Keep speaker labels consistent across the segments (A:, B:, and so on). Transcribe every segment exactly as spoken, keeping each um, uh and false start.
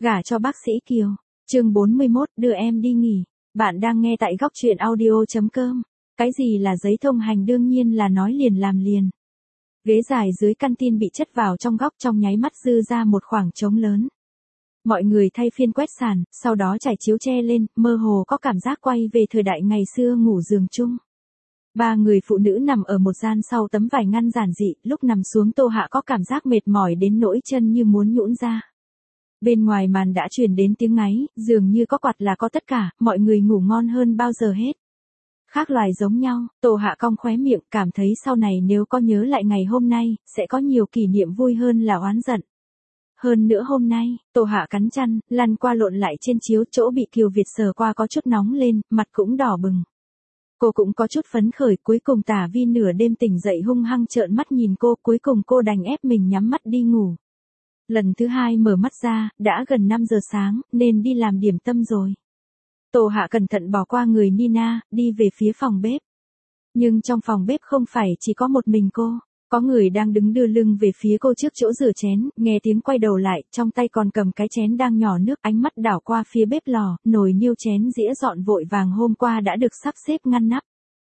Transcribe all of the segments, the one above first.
A: Gả cho bác sĩ Kiều. Chương bốn mươi mốt, đưa em đi nghỉ. Bạn đang nghe tại góc truyện audio chấm com. Cái gì là giấy thông hành, đương nhiên là nói liền làm liền. Ghế dài dưới căn tin bị chất vào trong góc, trong nháy mắt dư ra một khoảng trống lớn. Mọi người thay phiên quét sàn, sau đó trải chiếu che lên, mơ hồ có cảm giác quay về thời đại ngày xưa ngủ giường chung. Ba người phụ nữ nằm ở một gian sau tấm vải ngăn giản dị, lúc nằm xuống Tô Hạ có cảm giác mệt mỏi đến nỗi chân như muốn nhũn ra. Bên ngoài màn đã truyền đến tiếng ngáy, dường như có quạt là có tất cả, mọi người ngủ ngon hơn bao giờ hết. Khác loài giống nhau, Tô Hạ cong khóe miệng, cảm thấy sau này nếu có nhớ lại ngày hôm nay, sẽ có nhiều kỷ niệm vui hơn là oán giận. Hơn nữa hôm nay, Tô Hạ cắn chăn, lăn qua lộn lại trên chiếu, chỗ bị Kiều Việt sờ qua có chút nóng lên, mặt cũng đỏ bừng. Cô cũng có chút phấn khởi, cuối cùng Tả Vi nửa đêm tỉnh dậy hung hăng trợn mắt nhìn cô, cuối cùng cô đành ép mình nhắm mắt đi ngủ. Lần thứ hai mở mắt ra, đã gần năm giờ sáng, nên đi làm điểm tâm rồi. Tô Hạ cẩn thận bỏ qua người Nina, đi về phía phòng bếp. Nhưng trong phòng bếp không phải chỉ có một mình cô, có người đang đứng đưa lưng về phía cô trước chỗ rửa chén, nghe tiếng quay đầu lại, trong tay còn cầm cái chén đang nhỏ nước, ánh mắt đảo qua phía bếp lò, nồi niêu chén dĩa dọn vội vàng hôm qua đã được sắp xếp ngăn nắp.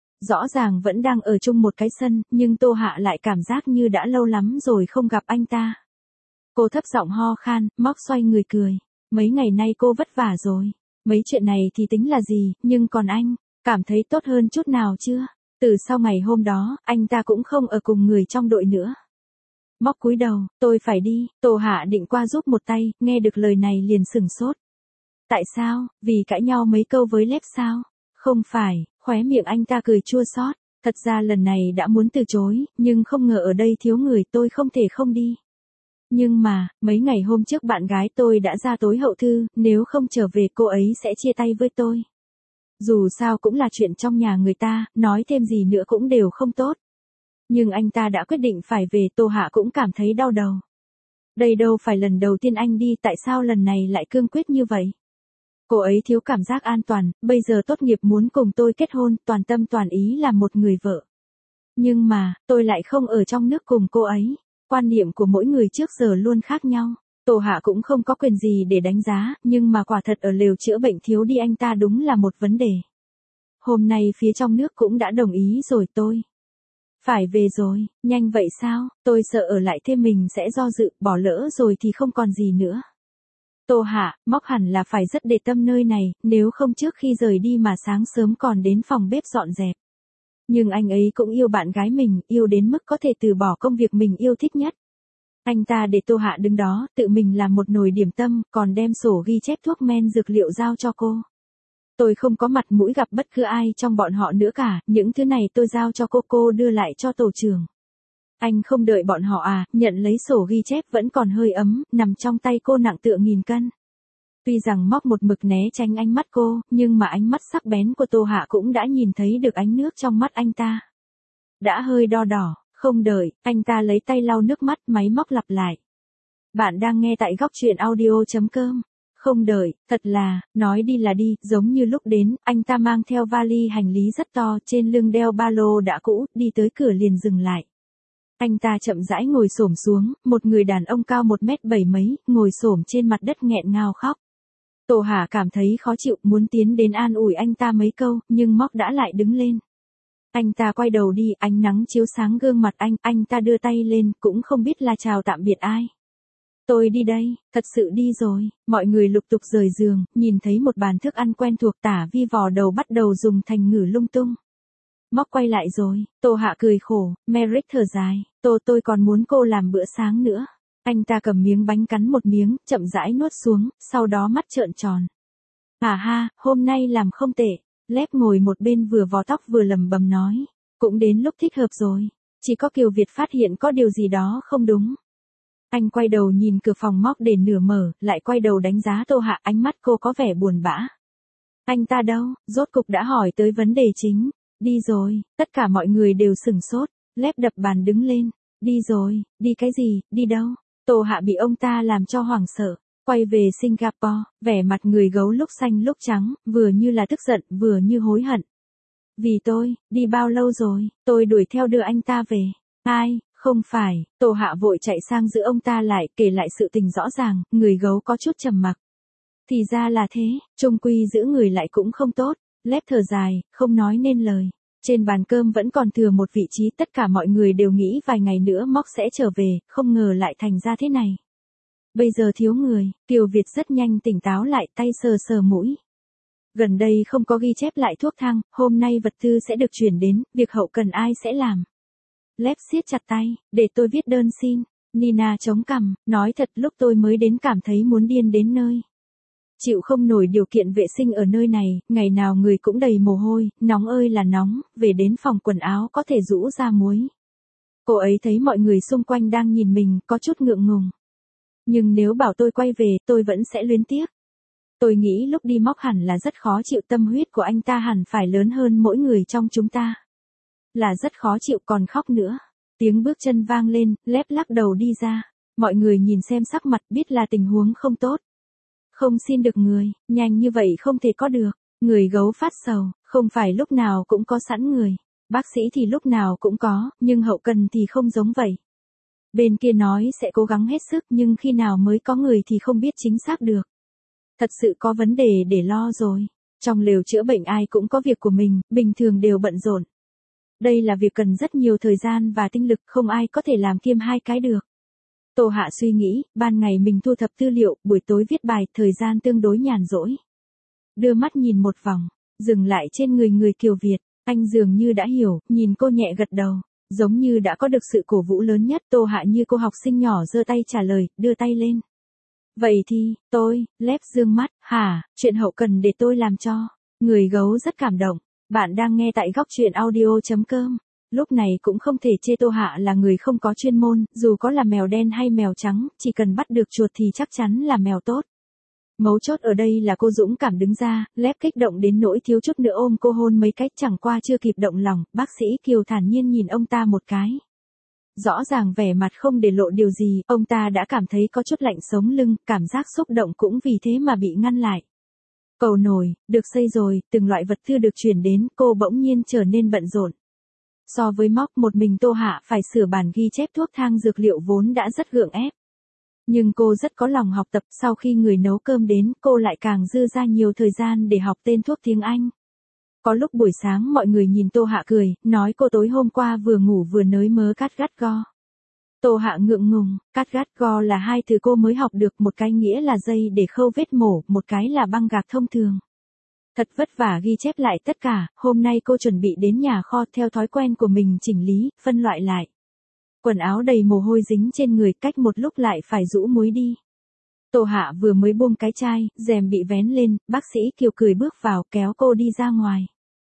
A: Rõ ràng vẫn đang ở chung một cái sân, nhưng Tô Hạ lại cảm giác như đã lâu lắm rồi không gặp anh ta. Cô thấp giọng ho khan, móc xoay người cười. Mấy ngày nay cô vất vả rồi. Mấy chuyện này thì tính là gì, nhưng còn anh, cảm thấy tốt hơn chút nào chưa? Từ sau ngày hôm đó, anh ta cũng không ở cùng người trong đội nữa. Móc cúi đầu, tôi phải đi. Tô Hạ định qua giúp một tay, nghe được lời này liền sửng sốt. Tại sao, vì cãi nhau mấy câu với Lép sao? Không phải, khóe miệng anh ta cười chua xót. Thật ra lần này đã muốn từ chối, nhưng không ngờ ở đây thiếu người, tôi không thể không đi. Nhưng mà, mấy ngày hôm trước bạn gái tôi đã ra tối hậu thư, nếu không trở về cô ấy sẽ chia tay với tôi. Dù sao cũng là chuyện trong nhà người ta, nói thêm gì nữa cũng đều không tốt. Nhưng anh ta đã quyết định phải về, Tô Hạ cũng cảm thấy đau đầu. Đây đâu phải lần đầu tiên anh đi, tại sao lần này lại cương quyết như vậy? Cô ấy thiếu cảm giác an toàn, bây giờ tốt nghiệp muốn cùng tôi kết hôn, toàn tâm toàn ý làm một người vợ. Nhưng mà, tôi lại không ở trong nước cùng cô ấy. Quan niệm của mỗi người trước giờ luôn khác nhau. Tô Hạ cũng không có quyền gì để đánh giá, nhưng mà quả thật ở lều chữa bệnh thiếu đi anh ta đúng là một vấn đề. Hôm nay phía trong nước cũng đã đồng ý rồi, tôi phải về rồi. Nhanh vậy sao? Tôi sợ ở lại thêm mình sẽ do dự, bỏ lỡ rồi thì không còn gì nữa. Tô Hạ, Móc hẳn là phải rất để tâm nơi này, nếu không trước khi rời đi mà sáng sớm còn đến phòng bếp dọn dẹp. Nhưng anh ấy cũng yêu bạn gái mình, yêu đến mức có thể từ bỏ công việc mình yêu thích nhất. Anh ta để Tô Hạ đứng đó, tự mình làm một nồi điểm tâm, còn đem sổ ghi chép thuốc men dược liệu giao cho cô. Tôi không có mặt mũi gặp bất cứ ai trong bọn họ nữa cả, những thứ này tôi giao cho cô, cô đưa lại cho tổ trưởng. Anh không đợi bọn họ à, nhận lấy sổ ghi chép vẫn còn hơi ấm, nằm trong tay cô nặng tựa nghìn cân. Tuy rằng Móc một mực né tránh ánh mắt cô, nhưng mà ánh mắt sắc bén của Tô Hạ cũng đã nhìn thấy được ánh nước trong mắt anh ta. Đã hơi đo đỏ, không đợi, anh ta lấy tay lau nước mắt, máy móc lặp lại. Bạn đang nghe tại góc truyện audio chấm com. Không đợi, thật là, nói đi là đi, giống như lúc đến, anh ta mang theo vali hành lý rất to, trên lưng đeo ba lô đã cũ, đi tới cửa liền dừng lại. Anh ta chậm rãi ngồi xổm xuống, một người đàn ông cao một mét bảy mấy, ngồi xổm trên mặt đất nghẹn ngào khóc. Tô Hạ cảm thấy khó chịu, muốn tiến đến an ủi anh ta mấy câu, nhưng Móc đã lại đứng lên. Anh ta quay đầu đi, ánh nắng chiếu sáng gương mặt anh, anh ta đưa tay lên, cũng không biết là chào tạm biệt ai. Tôi đi đây, thật sự đi rồi. Mọi người lục tục rời giường, nhìn thấy một bàn thức ăn quen thuộc, Tả Vi vò đầu bắt đầu dùng thành ngữ lung tung. Móc quay lại rồi. Tô Hạ cười khổ, Merrick thở dài, Tô tôi còn muốn cô làm bữa sáng nữa. Anh ta cầm miếng bánh cắn một miếng, chậm rãi nuốt xuống, sau đó mắt trợn tròn. À ha, hôm nay làm không tệ. Lép ngồi một bên vừa vò tóc vừa lẩm bẩm nói. Cũng đến lúc thích hợp rồi. Chỉ có Kiều Việt phát hiện có điều gì đó không đúng. Anh quay đầu nhìn cửa phòng Móc để nửa mở, lại quay đầu đánh giá Tô Hạ, ánh mắt cô có vẻ buồn bã. Anh ta đâu? Rốt cục đã hỏi tới vấn đề chính. Đi rồi, tất cả mọi người đều sửng sốt. Lép đập bàn đứng lên. Đi rồi, đi cái gì, đi đâu? Tô Hạ bị ông ta làm cho hoảng sợ. Quay về Singapore, vẻ mặt người gấu lúc xanh lúc trắng, vừa như là tức giận, vừa như hối hận. Vì tôi, đi bao lâu rồi, tôi đuổi theo đưa anh ta về. Ai, Không phải, Tô Hạ vội chạy sang giữ ông ta lại, kể lại sự tình rõ ràng, người gấu có chút trầm mặc. Thì ra là thế, chung quy giữ người lại cũng không tốt, Lép thở dài, không nói nên lời. Trên bàn cơm vẫn còn thừa một vị trí, tất cả mọi người đều nghĩ vài ngày nữa Móc sẽ trở về, không ngờ lại thành ra thế này. Bây giờ thiếu người, Kiều Việt rất nhanh tỉnh táo lại, tay sờ sờ mũi. Gần đây không có ghi chép lại thuốc thang, hôm nay vật tư sẽ được chuyển đến, việc hậu cần ai sẽ làm. Lép siết chặt tay, để tôi viết đơn xin. Nina chống cằm, nói thật lúc tôi mới đến cảm thấy muốn điên đến nơi. Chịu không nổi điều kiện vệ sinh ở nơi này, ngày nào người cũng đầy mồ hôi, nóng ơi là nóng, về đến phòng quần áo có thể rũ ra muối. Cô ấy thấy mọi người xung quanh đang nhìn mình, có chút ngượng ngùng. Nhưng nếu bảo tôi quay về, tôi vẫn sẽ luyến tiếc. Tôi nghĩ lúc đi Móc hẳn là rất khó chịu, tâm huyết của anh ta hẳn phải lớn hơn mỗi người trong chúng ta. Là rất khó chịu, còn khóc nữa. Tiếng bước chân vang lên, Lép lắc đầu đi ra. Mọi người nhìn xem sắc mặt, biết là tình huống không tốt. Không xin được người, nhanh như vậy không thể có được. Người gấu phát sầu, không phải lúc nào cũng có sẵn người. Bác sĩ thì lúc nào cũng có, nhưng hậu cần thì không giống vậy. Bên kia nói sẽ cố gắng hết sức, nhưng khi nào mới có người thì không biết chính xác được. Thật sự có vấn đề để lo rồi. Trong lều chữa bệnh ai cũng có việc của mình, bình thường đều bận rộn. Đây là việc cần rất nhiều thời gian và tinh lực, không ai có thể làm kiêm hai cái được. Tô Hạ suy nghĩ, ban ngày mình thu thập tư liệu, buổi tối viết bài, thời gian tương đối nhàn rỗi. Đưa mắt nhìn một vòng, dừng lại trên người người Kiều Việt, anh dường như đã hiểu, nhìn cô nhẹ gật đầu, giống như đã có được sự cổ vũ lớn nhất. Tô Hạ như cô học sinh nhỏ giơ tay trả lời, đưa tay lên. Vậy thì, tôi, Lép dương mắt, hả, chuyện hậu cần để tôi làm cho. Người gấu rất cảm động, bạn đang nghe tại góc truyện audio chấm com. Lúc này cũng không thể chê Tô Hạ là người không có chuyên môn, dù có là mèo đen hay mèo trắng, chỉ cần bắt được chuột thì chắc chắn là mèo tốt. Mấu chốt ở đây là cô dũng cảm đứng ra, Lép kích động đến nỗi thiếu chút nữa ôm cô hôn mấy cách, chẳng qua chưa kịp động lòng, bác sĩ Kiều thản nhiên nhìn ông ta một cái. Rõ ràng vẻ mặt không để lộ điều gì, ông ta đã cảm thấy có chút lạnh sống lưng, cảm giác xúc động cũng vì thế mà bị ngăn lại. Cầu nồi, được xây rồi, từng loại vật tư được chuyển đến, cô bỗng nhiên trở nên bận rộn. So với Móc, một mình Tô Hạ phải sửa bản ghi chép thuốc thang dược liệu vốn đã rất gượng ép. Nhưng cô rất có lòng học tập, sau khi người nấu cơm đến, cô lại càng dư ra nhiều thời gian để học tên thuốc tiếng Anh. Có lúc buổi sáng mọi người nhìn Tô Hạ cười, nói cô tối hôm qua vừa ngủ vừa nới mớ cắt gắt go. Tô Hạ ngượng ngùng, cắt gắt go là hai từ cô mới học được, một cái nghĩa là dây để khâu vết mổ, một cái là băng gạc thông thường. Thật vất vả ghi chép lại tất cả, hôm nay cô chuẩn bị đến nhà kho theo thói quen của mình chỉnh lý, phân loại lại. Quần áo đầy mồ hôi dính trên người, cách một lúc lại phải rũ muối đi. Tô Hạ vừa mới buông cái chai, rèm bị vén lên, bác sĩ Kiều cười bước vào, kéo cô đi ra ngoài.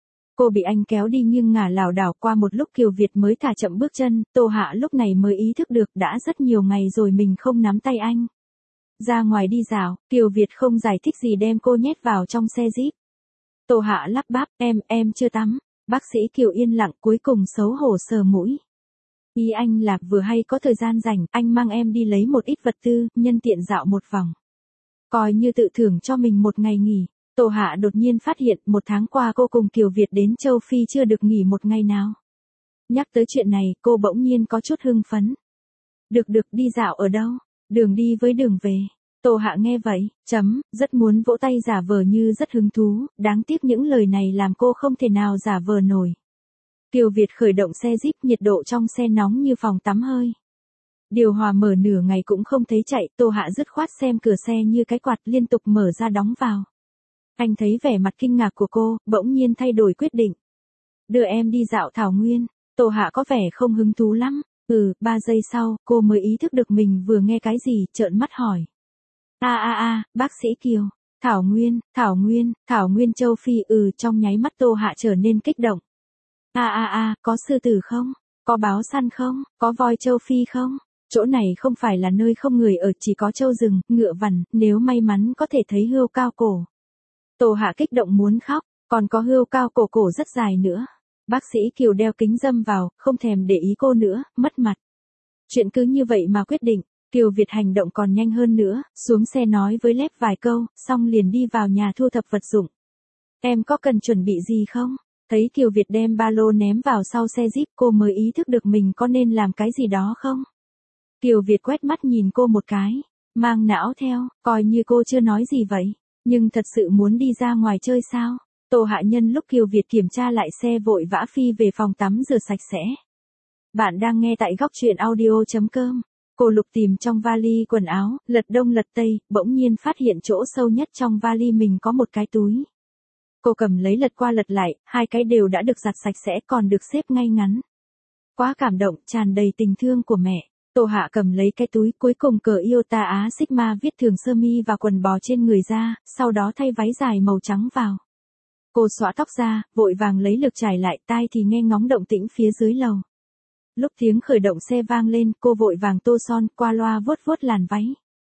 A: Cô bị anh kéo đi nghiêng ngả lảo đảo, qua một lúc Kiều Việt mới thả chậm bước chân, Tô Hạ lúc này mới ý thức được đã rất nhiều ngày rồi mình không nắm tay anh. Ra ngoài đi dạo, Kiều Việt không giải thích gì đem cô nhét vào trong xe Jeep. Tô Hạ lắp bắp, em, em chưa tắm. Bác sĩ Kiều yên lặng, cuối cùng xấu hổ sờ mũi. Ý anh là vừa hay có thời gian rảnh, anh mang em đi lấy một ít vật tư, nhân tiện dạo một vòng. Coi như tự thưởng cho mình một ngày nghỉ. Tô Hạ đột nhiên phát hiện một tháng qua cô cùng Kiều Việt đến châu Phi chưa được nghỉ một ngày nào. Nhắc tới chuyện này, cô bỗng nhiên có chút hưng phấn. Được được, đi dạo ở đâu? Đường đi với đường về. Tô Hạ nghe vậy, chấm, rất muốn vỗ tay giả vờ như rất hứng thú, đáng tiếc những lời này làm cô không thể nào giả vờ nổi. Kiều Việt khởi động xe Jeep, nhiệt độ trong xe nóng như phòng tắm hơi. Điều hòa mở nửa ngày cũng không thấy chạy, Tô Hạ dứt khoát xem cửa xe như cái quạt liên tục mở ra đóng vào. Anh thấy vẻ mặt kinh ngạc của cô, bỗng nhiên thay đổi quyết định. Đưa em đi dạo thảo nguyên. Tô Hạ có vẻ không hứng thú lắm. Ừ, ba giây sau, cô mới ý thức được mình vừa nghe cái gì, trợn mắt hỏi. A a a, bác sĩ Kiều. Thảo nguyên, thảo nguyên, thảo nguyên châu Phi. Ừ, trong nháy mắt Tô Hạ trở nên kích động. A a a, có sư tử không? Có báo săn không? Có voi châu Phi không? Chỗ này không phải là nơi không người ở, chỉ có trâu rừng, ngựa vằn, nếu may mắn có thể thấy hươu cao cổ. Tô Hạ kích động muốn khóc, còn có hươu cao cổ cổ rất dài nữa. Bác sĩ Kiều đeo kính râm vào, không thèm để ý cô nữa, mất mặt. Chuyện cứ như vậy mà quyết định, Kiều Việt hành động còn nhanh hơn nữa, xuống xe nói với Lép vài câu, xong liền đi vào nhà thu thập vật dụng. Em có cần chuẩn bị gì không? Thấy Kiều Việt đem ba lô ném vào sau xe Jeep, cô mới ý thức được mình có nên làm cái gì đó không. Kiều Việt quét mắt nhìn cô một cái, mang não theo, coi như cô chưa nói gì vậy, nhưng thật sự muốn đi ra ngoài chơi sao? Tô Hạ Nhân lúc Kiều Việt kiểm tra lại xe vội vã phi về phòng tắm rửa sạch sẽ. Bạn đang nghe tại góc truyện audio.com. Cô lục tìm trong vali quần áo, lật đông lật tây, bỗng nhiên phát hiện chỗ sâu nhất trong vali mình có một cái túi. Cô cầm lấy lật qua lật lại, hai cái đều đã được giặt sạch sẽ còn được xếp ngay ngắn. Quá cảm động, tràn đầy tình thương của mẹ. Tô Hạ cầm lấy cái túi, cuối cùng cởi Iota Á Sigma viết thường sơ mi và quần bò trên người ra, sau đó thay váy dài màu trắng vào. Cô xõa tóc ra, vội vàng lấy lược trải lại, tai thì nghe ngóng động tĩnh phía dưới lầu. Lúc tiếng khởi động xe vang lên, cô vội vàng tô son, qua loa vuốt vuốt làn váy.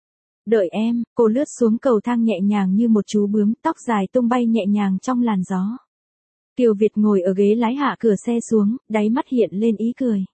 A: Đợi em, cô lướt xuống cầu thang nhẹ nhàng như một chú bướm, tóc dài tung bay nhẹ nhàng trong làn gió. Kiều Việt ngồi ở ghế lái hạ cửa xe xuống, đáy mắt hiện lên ý cười.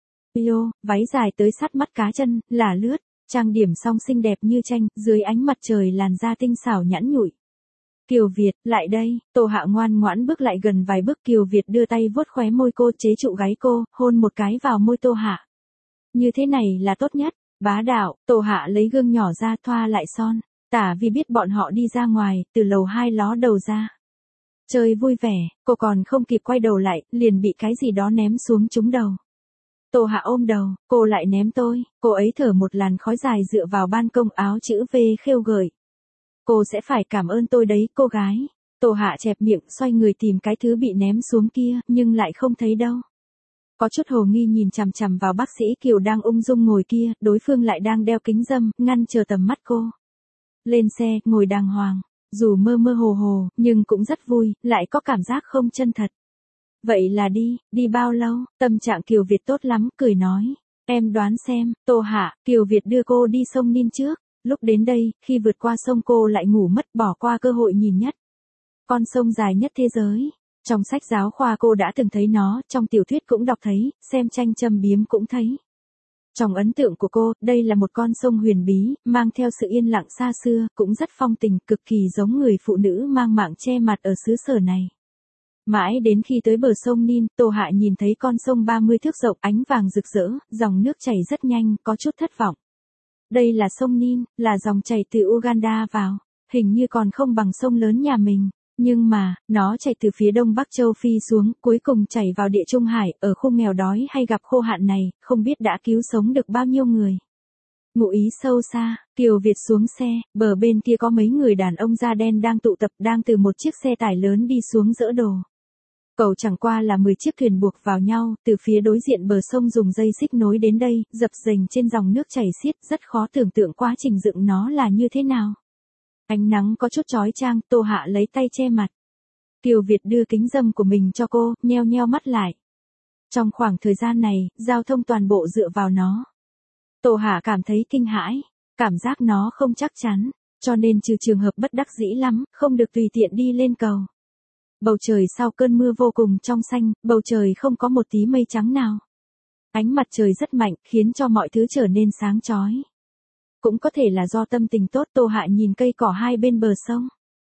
A: Yo, váy dài tới sát mắt cá chân, là lướt, trang điểm xong xinh đẹp như tranh, dưới ánh mặt trời làn da tinh xảo nhẵn nhụi. Kiều Việt, lại đây, Tô Hạ ngoan ngoãn bước lại gần vài bước. Kiều Việt đưa tay vuốt khóe môi cô, chế trụ gáy cô, hôn một cái vào môi Tô Hạ. Như thế này là tốt nhất, bá đạo. Tô Hạ lấy gương nhỏ ra thoa lại son, tả vì biết bọn họ đi ra ngoài, từ lầu hai ló đầu ra. Chơi vui vẻ, cô còn không kịp quay đầu lại, liền bị cái gì đó ném xuống trúng đầu. Tô Hạ ôm đầu, cô lại ném tôi, cô ấy thở một làn khói dài dựa vào ban công, áo chữ V khêu gợi. Cô sẽ phải cảm ơn tôi đấy, cô gái. Tô Hạ chẹp miệng, xoay người tìm cái thứ bị ném xuống kia, nhưng lại không thấy đâu. Có chút hồ nghi nhìn chằm chằm vào bác sĩ Kiều đang ung dung ngồi kia, đối phương lại đang đeo kính râm, ngăn chờ tầm mắt cô. Lên xe, ngồi đàng hoàng, dù mơ mơ hồ hồ, nhưng cũng rất vui, lại có cảm giác không chân thật. Vậy là đi, đi bao lâu? Tâm trạng Kiều Việt tốt lắm, cười nói. Em đoán xem, Tô Hạ. Kiều Việt đưa cô đi sông Nin trước. Lúc đến đây, khi vượt qua sông cô lại ngủ mất, bỏ qua cơ hội nhìn nhất. Con sông dài nhất thế giới. Trong sách giáo khoa cô đã từng thấy nó, trong tiểu thuyết cũng đọc thấy, xem tranh châm biếm cũng thấy. Trong ấn tượng của cô, đây là một con sông huyền bí, mang theo sự yên lặng xa xưa, cũng rất phong tình, cực kỳ giống người phụ nữ mang mạng che mặt ở xứ sở này. Mãi đến khi tới bờ sông Nin, Tô Hạ nhìn thấy con sông ba mươi thước rộng, ánh vàng rực rỡ, dòng nước chảy rất nhanh, có chút thất vọng. Đây là sông Nin, là dòng chảy từ Uganda vào, hình như còn không bằng sông lớn nhà mình, nhưng mà, nó chảy từ phía đông bắc châu Phi xuống, cuối cùng chảy vào địa Trung Hải, ở khu nghèo đói hay gặp khô hạn này, không biết đã cứu sống được bao nhiêu người. Ngụ ý sâu xa, Kiều Việt xuống xe, bờ bên kia có mấy người đàn ông da đen đang tụ tập, đang từ một chiếc xe tải lớn đi xuống dỡ đồ. Cầu chẳng qua là mười chiếc thuyền buộc vào nhau, từ phía đối diện bờ sông dùng dây xích nối đến đây, dập dềnh trên dòng nước chảy xiết, rất khó tưởng tượng quá trình dựng nó là như thế nào. Ánh nắng có chút chói chang, Tô Hạ lấy tay che mặt. Kiều Việt đưa kính râm của mình cho cô, nheo nheo mắt lại. Trong khoảng thời gian này, giao thông toàn bộ dựa vào nó. Tô Hạ cảm thấy kinh hãi, cảm giác nó không chắc chắn, cho nên trừ trường hợp bất đắc dĩ lắm, không được tùy tiện đi lên cầu. Bầu trời sau cơn mưa vô cùng trong xanh, bầu trời không có một tí mây trắng nào. Ánh mặt trời rất mạnh, khiến cho mọi thứ trở nên sáng chói. Cũng có thể là do tâm tình tốt. Tô Hạ nhìn cây cỏ hai bên bờ sông.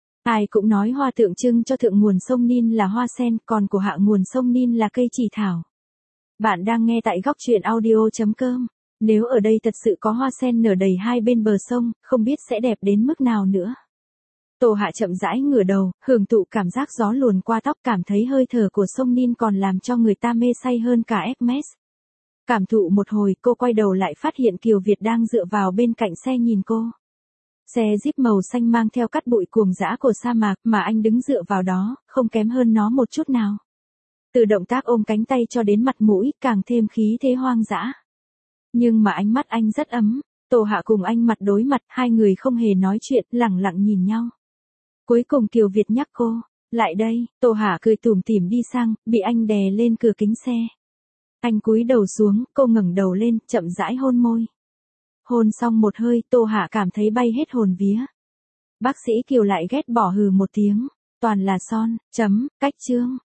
A: Ai cũng nói hoa tượng trưng cho thượng nguồn sông Nin là hoa sen, còn của hạ nguồn sông Nin là cây chỉ thảo. Bạn đang nghe tại góc truyện audio.com. Nếu ở đây thật sự có hoa sen nở đầy hai bên bờ sông, không biết sẽ đẹp đến mức nào nữa. Tô Hạ chậm rãi ngửa đầu, hưởng thụ cảm giác gió luồn qua tóc, cảm thấy hơi thở của sông Nin còn làm cho người ta mê say hơn cả Hermes. Cảm thụ một hồi, cô quay đầu lại phát hiện Kiều Việt đang dựa vào bên cạnh xe nhìn cô. Xe Jeep màu xanh mang theo cát bụi cuồng dã của sa mạc, mà anh đứng dựa vào đó, không kém hơn nó một chút nào. Từ động tác ôm cánh tay cho đến mặt mũi, càng thêm khí thế hoang dã. Nhưng mà ánh mắt anh rất ấm. Tô Hạ cùng anh mặt đối mặt, hai người không hề nói chuyện, lẳng lặng nhìn nhau. Cuối cùng Kiều Việt nhắc cô, lại đây. Tô Hạ cười tủm tỉm đi sang, bị anh đè lên cửa kính xe. Anh cúi đầu xuống, cô ngẩng đầu lên, chậm rãi hôn môi. Hôn xong một hơi, Tô Hạ cảm thấy bay hết hồn vía. Bác sĩ Kiều lại ghét bỏ hừ một tiếng, toàn là son, chấm, cách chương.